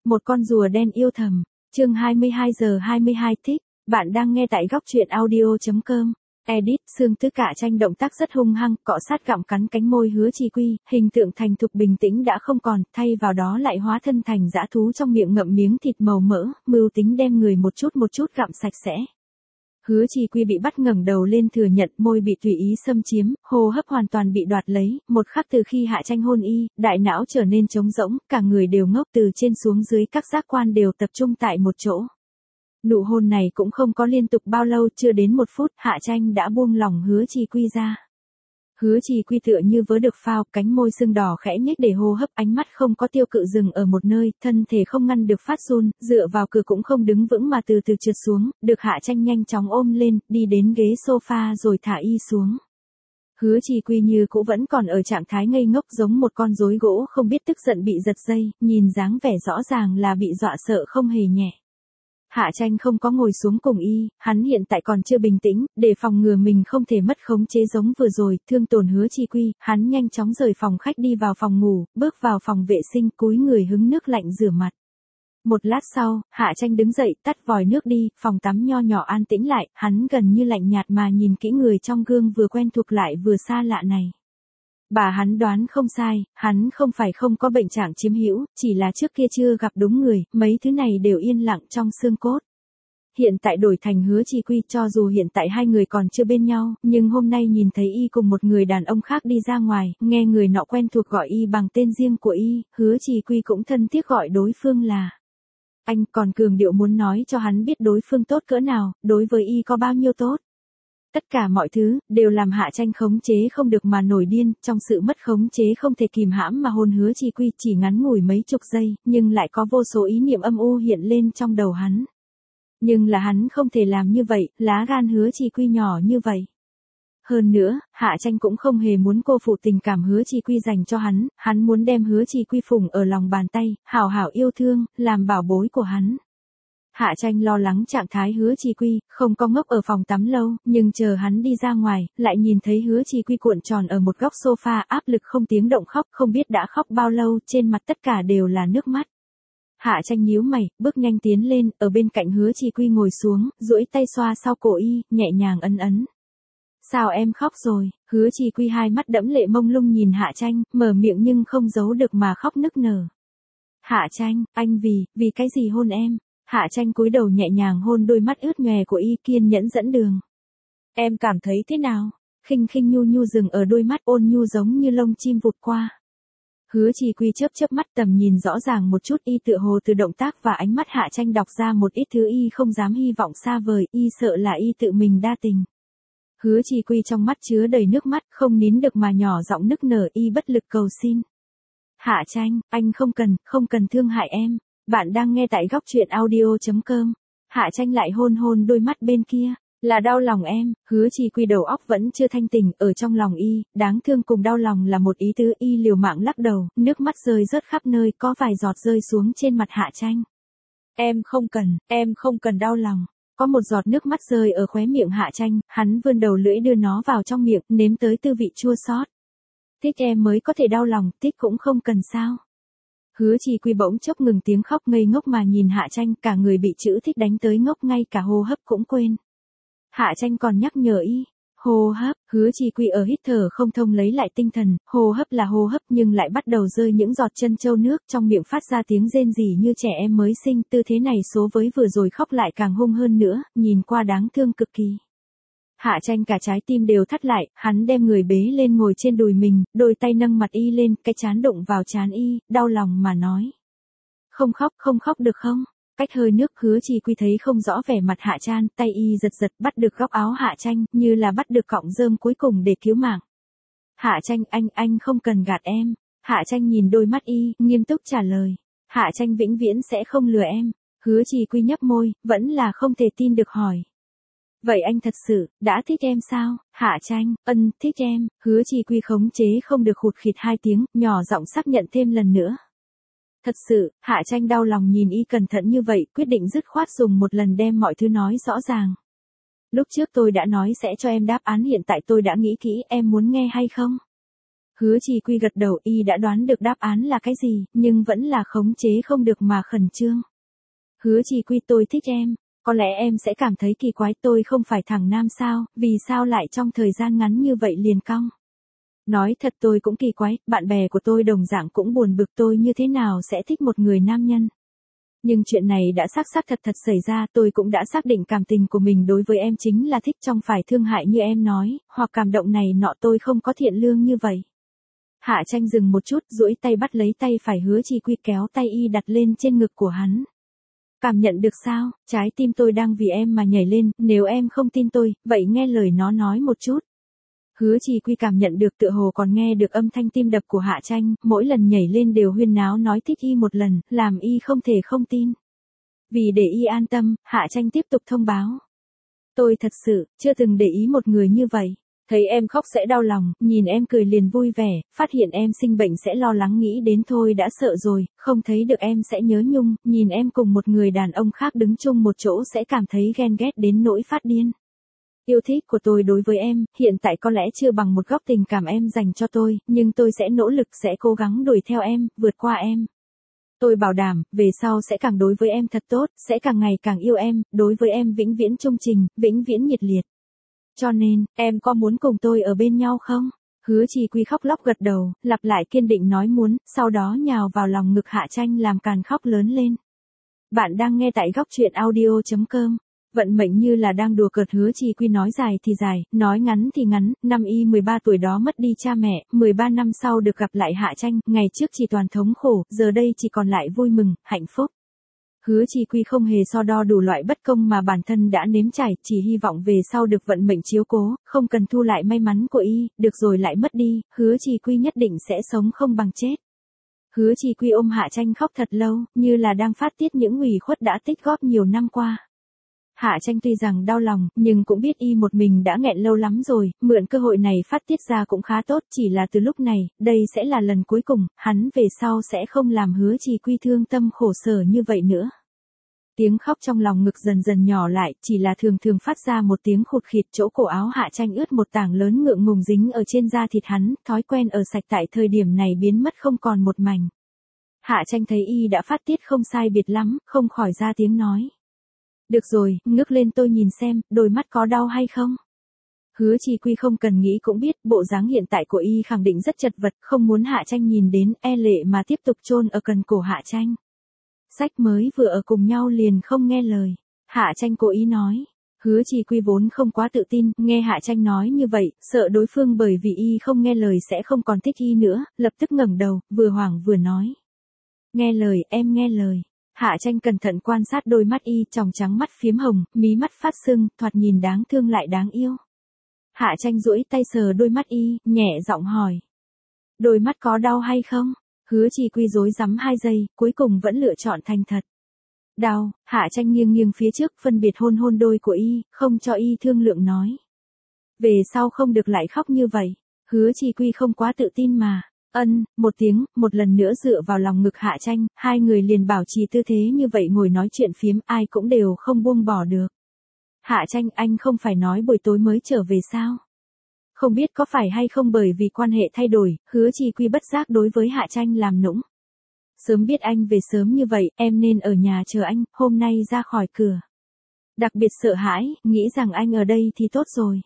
Một con rùa đen yêu thầm, chương 22 giờ 22 thích, bạn đang nghe tại góc truyện audio.com. Edit, Sương Tứ Cả Tranh động tác rất hung hăng, cọ sát gặm cắn cánh môi Hứa Chi Quy, hình tượng thành thục bình tĩnh đã không còn, thay vào đó lại hóa thân thành dã thú trong miệng ngậm miếng thịt màu mỡ, mưu tính đem người một chút gặm sạch sẽ. Hứa Chi Quy bị bắt ngẩng đầu lên thừa nhận, môi bị tùy ý xâm chiếm, hô hấp hoàn toàn bị đoạt lấy, một khắc từ khi Hạ Tranh hôn y, đại não trở nên trống rỗng, cả người đều ngốc, từ trên xuống dưới các giác quan đều tập trung tại một chỗ. Nụ hôn này cũng không có liên tục bao lâu, chưa đến 1 phút, Hạ Tranh đã buông lỏng Hứa Chi Quy ra. Hứa Chi Quy tựa như vớ được phao, cánh môi sưng đỏ khẽ nhếch để hô hấp, ánh mắt không có tiêu cự dừng ở một nơi, thân thể không ngăn được phát run, dựa vào cửa cũng không đứng vững mà từ từ trượt xuống, được Hạ Tranh nhanh chóng ôm lên, đi đến ghế sofa rồi thả y xuống. Hứa Chi Quy như cũ vẫn còn ở trạng thái ngây ngốc giống một con rối gỗ không biết tức giận bị giật dây, nhìn dáng vẻ rõ ràng là bị dọa sợ không hề nhẹ. Hạ Tranh không có ngồi xuống cùng y, hắn hiện tại còn chưa bình tĩnh, để phòng ngừa mình không thể mất khống chế giống vừa rồi, thương tổn Hứa Chi Quy, hắn nhanh chóng rời phòng khách đi vào phòng ngủ, bước vào phòng vệ sinh, cúi người hứng nước lạnh rửa mặt. Một lát sau, Hạ Tranh đứng dậy, tắt vòi nước đi, phòng tắm nho nhỏ an tĩnh lại, hắn gần như lạnh nhạt mà nhìn kỹ người trong gương vừa quen thuộc lại vừa xa lạ này. Bà hắn đoán không sai, hắn không phải không có bệnh trạng chiếm hữu, chỉ là trước kia chưa gặp đúng người, mấy thứ này đều yên lặng trong xương cốt. Hiện tại đổi thành Hứa Chi Quy, cho dù hiện tại hai người còn chưa bên nhau, nhưng hôm nay nhìn thấy y cùng một người đàn ông khác đi ra ngoài, nghe người nọ quen thuộc gọi y bằng tên riêng của y, Hứa Chi Quy cũng thân thiết gọi đối phương là anh, còn cường điệu muốn nói cho hắn biết đối phương tốt cỡ nào, đối với y có bao nhiêu tốt. Tất cả mọi thứ, đều làm Hạ Tranh khống chế không được mà nổi điên, trong sự mất khống chế không thể kìm hãm mà hôn Hứa Chi Quy chỉ ngắn ngủi mấy chục giây, nhưng lại có vô số ý niệm âm u hiện lên trong đầu hắn. Nhưng là hắn không thể làm như vậy, lá gan Hứa Chi Quy nhỏ như vậy. Hơn nữa, Hạ Tranh cũng không hề muốn cô phụ tình cảm Hứa Chi Quy dành cho hắn muốn đem Hứa Chi Quy phụng ở lòng bàn tay, hảo hảo yêu thương, làm bảo bối của hắn. Hạ Tranh lo lắng trạng thái Hứa Chi Quy, không có ngốc ở phòng tắm lâu, nhưng chờ hắn đi ra ngoài, lại nhìn thấy Hứa Chi Quy cuộn tròn ở một góc sofa, áp lực không tiếng động khóc, không biết đã khóc bao lâu, trên mặt tất cả đều là nước mắt. Hạ Tranh nhíu mày, bước nhanh tiến lên, ở bên cạnh Hứa Chi Quy ngồi xuống, duỗi tay xoa sau cổ y, nhẹ nhàng ấn ấn. Sao em khóc rồi? Hứa Chi Quy hai mắt đẫm lệ mông lung nhìn Hạ Tranh, mở miệng nhưng không giấu được mà khóc nức nở. Hạ Tranh, anh vì cái gì hôn em? Hạ Tranh cúi đầu nhẹ nhàng hôn đôi mắt ướt nhòe của y, kiên nhẫn dẫn đường. Em cảm thấy thế nào? Khinh khinh nhu nhu dừng ở đôi mắt ôn nhu giống như lông chim vụt qua. Hứa Chi Quy chớp mắt tầm nhìn rõ ràng một chút, y tựa hồ từ động tác và ánh mắt Hạ Tranh đọc ra một ít thứ y không dám hy vọng xa vời, y sợ là y tự mình đa tình. Hứa Chi Quy trong mắt chứa đầy nước mắt, không nín được mà nhỏ giọng nức nở, y bất lực cầu xin. Hạ Tranh, anh không cần thương hại em. Bạn đang nghe tại góc truyện audio.com. Hạ Tranh lại hôn đôi mắt bên kia. Là đau lòng em. Hứa Chi Quy đầu óc vẫn chưa thanh tỉnh, ở trong lòng y, đáng thương cùng đau lòng là một ý tứ, y liều mạng lắc đầu, nước mắt rơi rớt khắp nơi, có vài giọt rơi xuống trên mặt Hạ Tranh. Em không cần đau lòng. Có một giọt nước mắt rơi ở khóe miệng Hạ Tranh, hắn vươn đầu lưỡi đưa nó vào trong miệng, nếm tới tư vị chua xót. Thích em mới có thể đau lòng, thích cũng không cần sao. Hứa Chi Quy bỗng chốc ngừng tiếng khóc, ngây ngốc mà nhìn Hạ Tranh, cả người bị chữ thích đánh tới ngốc, ngay cả hô hấp cũng quên. Hạ Tranh còn nhắc nhở y, hô hấp. Hứa Chi Quy ở hít thở không thông lấy lại tinh thần, hô hấp là hô hấp nhưng lại bắt đầu rơi những giọt chân châu nước, trong miệng phát ra tiếng rên rỉ như trẻ em mới sinh, tư thế này số với vừa rồi khóc lại càng hung hơn nữa, nhìn qua đáng thương cực kỳ. Hạ Tranh cả trái tim đều thắt lại, hắn đem người bế lên ngồi trên đùi mình, đôi tay nâng mặt y lên, cái trán đụng vào trán y, đau lòng mà nói. Không khóc được không? Cách hơi nước, Hứa Chi Quy thấy không rõ vẻ mặt Hạ Tranh, tay y giật bắt được góc áo Hạ Tranh, như là bắt được cọng rơm cuối cùng để cứu mạng. Hạ Tranh, anh không cần gạt em. Hạ Tranh nhìn đôi mắt y, nghiêm túc trả lời. Hạ Tranh vĩnh viễn sẽ không lừa em. Hứa Chi Quy nhấp môi, vẫn là không thể tin được hỏi. Vậy anh thật sự, đã thích em sao? Hạ Tranh, thích em. Hứa Chi Quy khống chế không được khụt khịt 2 tiếng, nhỏ giọng xác nhận thêm lần nữa. Thật sự, Hạ Tranh đau lòng nhìn y cẩn thận như vậy, quyết định dứt khoát dùng một lần đem mọi thứ nói rõ ràng. Lúc trước tôi đã nói sẽ cho em đáp án, hiện tại tôi đã nghĩ kỹ, em muốn nghe hay không? Hứa Trì Quy gật đầu, y đã đoán được đáp án là cái gì, nhưng vẫn là khống chế không được mà khẩn trương. Hứa Trì Quy, tôi thích em. Có lẽ em sẽ cảm thấy kỳ quái, tôi không phải thằng nam sao, vì sao lại trong thời gian ngắn như vậy liền cong. Nói thật tôi cũng kỳ quái, bạn bè của tôi đồng dạng cũng buồn bực, tôi như thế nào sẽ thích một người nam nhân. Nhưng chuyện này đã xác xác thật thật xảy ra, tôi cũng đã xác định cảm tình của mình đối với em chính là thích, trong phải thương hại như em nói, hoặc cảm động này nọ, tôi không có thiện lương như vậy. Hạ Tranh dừng một chút, duỗi tay bắt lấy tay phải Hứa Trì Quy, kéo tay y đặt lên trên ngực của hắn. Cảm nhận được sao, trái tim tôi đang vì em mà nhảy lên, nếu em không tin tôi, vậy nghe lời nó nói một chút. Hứa Trì Quy cảm nhận được, tựa hồ còn nghe được âm thanh tim đập của Hạ Tranh, mỗi lần nhảy lên đều huyên náo nói thích y một lần, làm y không thể không tin. Vì để y an tâm, Hạ Tranh tiếp tục thông báo. Tôi thật sự, chưa từng để ý một người như vậy. Thấy em khóc sẽ đau lòng, nhìn em cười liền vui vẻ, phát hiện em sinh bệnh sẽ lo lắng, nghĩ đến thôi đã sợ rồi, không thấy được em sẽ nhớ nhung, nhìn em cùng một người đàn ông khác đứng chung một chỗ sẽ cảm thấy ghen ghét đến nỗi phát điên. Yêu thích của tôi đối với em, hiện tại có lẽ chưa bằng một góc tình cảm em dành cho tôi, nhưng tôi sẽ nỗ lực, sẽ cố gắng đuổi theo em, vượt qua em. Tôi bảo đảm, về sau sẽ càng đối với em thật tốt, sẽ càng ngày càng yêu em, đối với em vĩnh viễn trung trình, vĩnh viễn nhiệt liệt. Cho nên, em có muốn cùng tôi ở bên nhau không? Hứa Trì Quy khóc lóc gật đầu, lặp lại kiên định nói muốn, sau đó nhào vào lòng ngực Hạ Tranh làm càn khóc lớn lên. Bạn đang nghe tại góc truyện audio.com. Vận mệnh như là đang đùa cợt, Hứa Trì Quy nói dài thì dài, nói ngắn thì ngắn, năm y 13 tuổi đó mất đi cha mẹ, 13 năm sau được gặp lại Hạ Tranh, ngày trước chỉ toàn thống khổ, giờ đây chỉ còn lại vui mừng, hạnh phúc. Hứa Trì Quy không hề so đo đủ loại bất công mà bản thân đã nếm trải, chỉ hy vọng về sau được vận mệnh chiếu cố, không cần thu lại may mắn của y, được rồi lại mất đi, Hứa Trì Quy nhất định sẽ sống không bằng chết. Hứa Trì Quy ôm Hạ Tranh khóc thật lâu, như là đang phát tiết những ủy khuất đã tích góp nhiều năm qua. Hạ Tranh tuy rằng đau lòng, nhưng cũng biết y một mình đã nghẹn lâu lắm rồi, mượn cơ hội này phát tiết ra cũng khá tốt, chỉ là từ lúc này, đây sẽ là lần cuối cùng, hắn về sau sẽ không làm Hứa Trì Quy thương tâm khổ sở như vậy nữa. Tiếng khóc trong lòng ngực dần dần nhỏ lại, chỉ là thường thường phát ra một tiếng khụt khịt, chỗ cổ áo Hạ Tranh ướt một tảng lớn ngượng ngùng dính ở trên da thịt hắn, thói quen ở sạch tại thời điểm này biến mất không còn một mảnh. Hạ Tranh thấy y đã phát tiết không sai biệt lắm, không khỏi ra tiếng nói. Được rồi, ngước lên tôi nhìn xem, đôi mắt có đau hay không? Hứa Trì Quy không cần nghĩ cũng biết, bộ dáng hiện tại của y khẳng định rất chật vật, không muốn Hạ Tranh nhìn đến, e lệ mà tiếp tục chôn ở cần cổ Hạ Tranh. Sách mới vừa ở cùng nhau liền không nghe lời. Hạ Tranh cố ý nói. Hứa Trì Quy vốn không quá tự tin, nghe Hạ Tranh nói như vậy, sợ đối phương bởi vì y không nghe lời sẽ không còn thích y nữa, lập tức ngẩng đầu, vừa hoảng vừa nói. Nghe lời, em nghe lời. Hạ Tranh cẩn thận quan sát đôi mắt y, tròng trắng mắt phiếm hồng, mí mắt phát sưng, thoạt nhìn đáng thương lại đáng yêu. Hạ Tranh duỗi tay sờ đôi mắt y, nhẹ giọng hỏi. Đôi mắt có đau hay không? Hứa Trì Quy rối rắm 2 giây, cuối cùng vẫn lựa chọn thành thật. Đau, Hạ Tranh nghiêng nghiêng phía trước, phân biệt hôn hôn đôi của y, không cho y thương lượng nói. Về sau không được lại khóc như vậy. Hứa Trì Quy không quá tự tin mà. Một tiếng, một lần nữa dựa vào lòng ngực Hạ Tranh, hai người liền bảo trì tư thế như vậy ngồi nói chuyện phiếm, ai cũng đều không buông bỏ được. Hạ Tranh, anh không phải nói buổi tối mới trở về sao? Không biết có phải hay không bởi vì quan hệ thay đổi, Hứa Trì Quy bất giác đối với Hạ Tranh làm nũng. Sớm biết anh về sớm như vậy, em nên ở nhà chờ anh, hôm nay ra khỏi cửa. Đặc biệt sợ hãi, nghĩ rằng anh ở đây thì tốt rồi.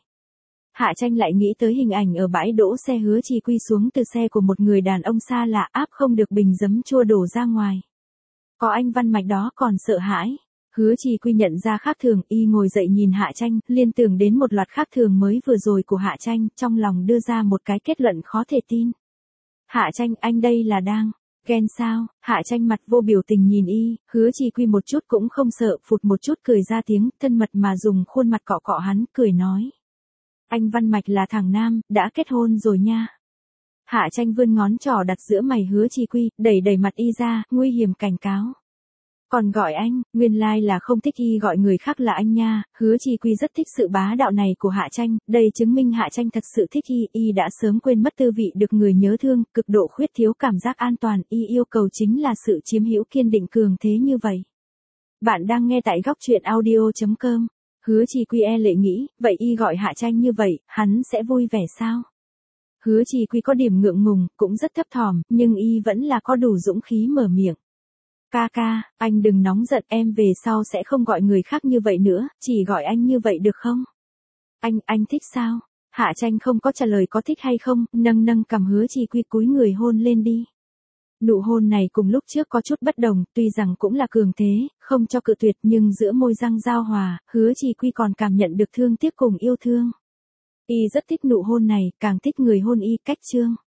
Hạ Tranh lại nghĩ tới hình ảnh ở bãi đỗ xe Hứa Trì Quy xuống từ xe của một người đàn ông xa lạ, áp không được bình giấm chua đổ ra ngoài. Có anh Văn Mạch đó còn sợ hãi. Hứa Trì Quy nhận ra khác thường, y ngồi dậy nhìn Hạ Tranh, liên tưởng đến một loạt khác thường mới vừa rồi của Hạ Tranh, trong lòng đưa ra một cái kết luận khó thể tin. Hạ Tranh, anh đây là đang ghen sao? Hạ Tranh mặt vô biểu tình nhìn y, Hứa Trì Quy một chút cũng không sợ, phụt một chút cười ra tiếng, thân mật mà dùng khuôn mặt cọ cọ hắn, cười nói. Anh Văn Mạch là thằng nam, đã kết hôn rồi nha. Hạ Tranh vươn ngón trỏ đặt giữa mày Hứa Trì Quy, đẩy đẩy mặt y ra, nguy hiểm cảnh cáo. Còn gọi anh, nguyên lai là không thích y gọi người khác là anh nha. Hứa Trì Quy rất thích sự bá đạo này của Hạ Tranh, đây chứng minh Hạ Tranh thật sự thích y đã sớm quên mất tư vị được người nhớ thương, cực độ khuyết thiếu cảm giác an toàn, y yêu cầu chính là sự chiếm hữu kiên định cường thế như vậy. Bạn đang nghe tại góc truyện audio.com. Hứa Trì Quy e lệ nghĩ, vậy y gọi Hạ Tranh như vậy, hắn sẽ vui vẻ sao? Hứa Chỉ Quy có điểm ngượng ngùng, cũng rất thấp thỏm, nhưng y vẫn là có đủ dũng khí mở miệng. Ca ca, anh đừng nóng giận, em về sau sẽ không gọi người khác như vậy nữa, chỉ gọi anh như vậy được không? Anh thích sao? Hạ Tranh không có trả lời có thích hay không, nâng nâng cầm Hứa Chỉ Quy cúi người hôn lên đi. Nụ hôn này cùng lúc trước có chút bất đồng, tuy rằng cũng là cường thế, không cho cự tuyệt nhưng giữa môi răng giao hòa, Hứa Chỉ Quy còn cảm nhận được thương tiếc cùng yêu thương. Y rất thích nụ hôn này, càng thích người hôn y, cách Trương